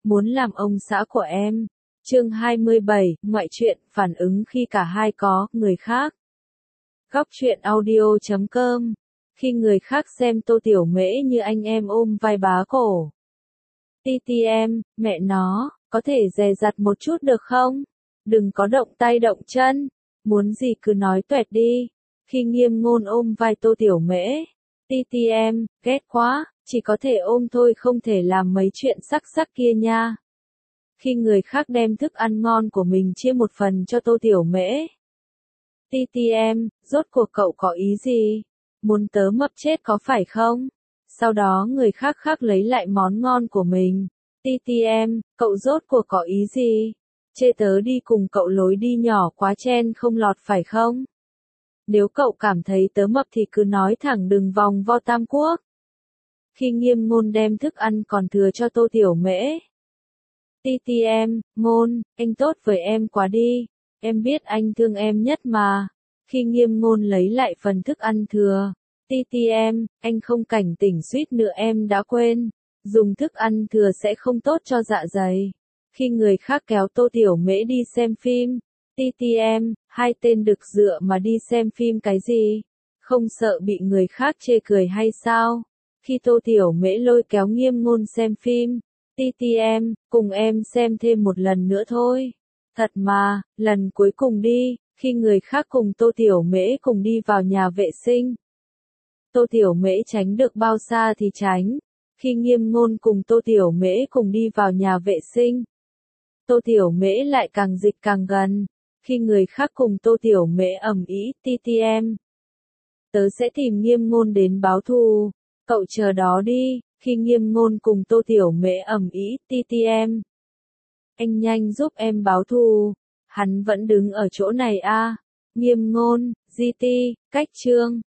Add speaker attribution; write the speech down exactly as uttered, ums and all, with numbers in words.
Speaker 1: muốn làm ông xã của em. Chương hai mươi bảy, ngoại truyện, phản ứng khi cả hai có người khác. Góc truyện audio chấm com. Khi người khác xem Tô Tiểu Mễ như anh em ôm vai bá cổ. Titi em, mẹ nó, có thể dè dặt một chút được không? Đừng có động tay động chân, muốn gì cứ nói toẹt đi. Khi Nghiêm Ngôn ôm vai Tô Tiểu Mễ. Titi em, ghét quá, chỉ có thể ôm thôi không thể làm mấy chuyện sắc sắc kia nha. Khi người khác đem thức ăn ngon của mình chia một phần cho Tô Tiểu Mễ. Titi em, rốt cuộc cậu có ý gì? Muốn tớ mập chết có phải không? Sau đó người khác khác lấy lại món ngon của mình. Titi em, cậu rốt cuộc có ý gì? Chê tớ đi cùng cậu lối đi nhỏ quá chen không lọt phải không? Nếu cậu cảm thấy tớ mập thì cứ nói thẳng đừng vòng vo Tam Quốc. Khi Nghiêm Ngôn đem thức ăn còn thừa cho Tô Tiểu Mễ. Titi em, Ngôn, anh tốt với em quá đi. Em biết anh thương em nhất mà. Khi Nghiêm Ngôn lấy lại phần thức ăn thừa. Titi em, anh không cảnh tỉnh suýt nữa em đã quên. Dùng thức ăn thừa sẽ không tốt cho dạ dày. Khi người khác kéo Tô Tiểu Mễ đi xem phim. Titi em, hai tên đực dựa mà đi xem phim cái gì? Không sợ bị người khác chê cười hay sao? Khi Tô Tiểu Mễ lôi kéo Nghiêm Ngôn xem phim. Titi em, cùng em xem thêm một lần nữa thôi. Thật mà, lần cuối cùng đi, khi người khác cùng Tô Tiểu Mễ cùng đi vào nhà vệ sinh. Tô Tiểu Mễ tránh được bao xa thì tránh. Khi Nghiêm Ngôn cùng Tô Tiểu Mễ cùng đi vào nhà vệ sinh. Tô Tiểu Mễ lại càng dịch càng gần. Khi người khác cùng Tô Tiểu Mễ ầm ĩ, Titi em. Tớ sẽ tìm Nghiêm Ngôn đến báo thù. Cậu chờ đó đi. Khi Nghiêm Ngôn cùng Tô Tiểu Mễ ầm ĩ, Titi em. Anh nhanh giúp em báo thù. Hắn vẫn đứng ở chỗ này a. À. Nghiêm Ngôn, giê tê, cách chương.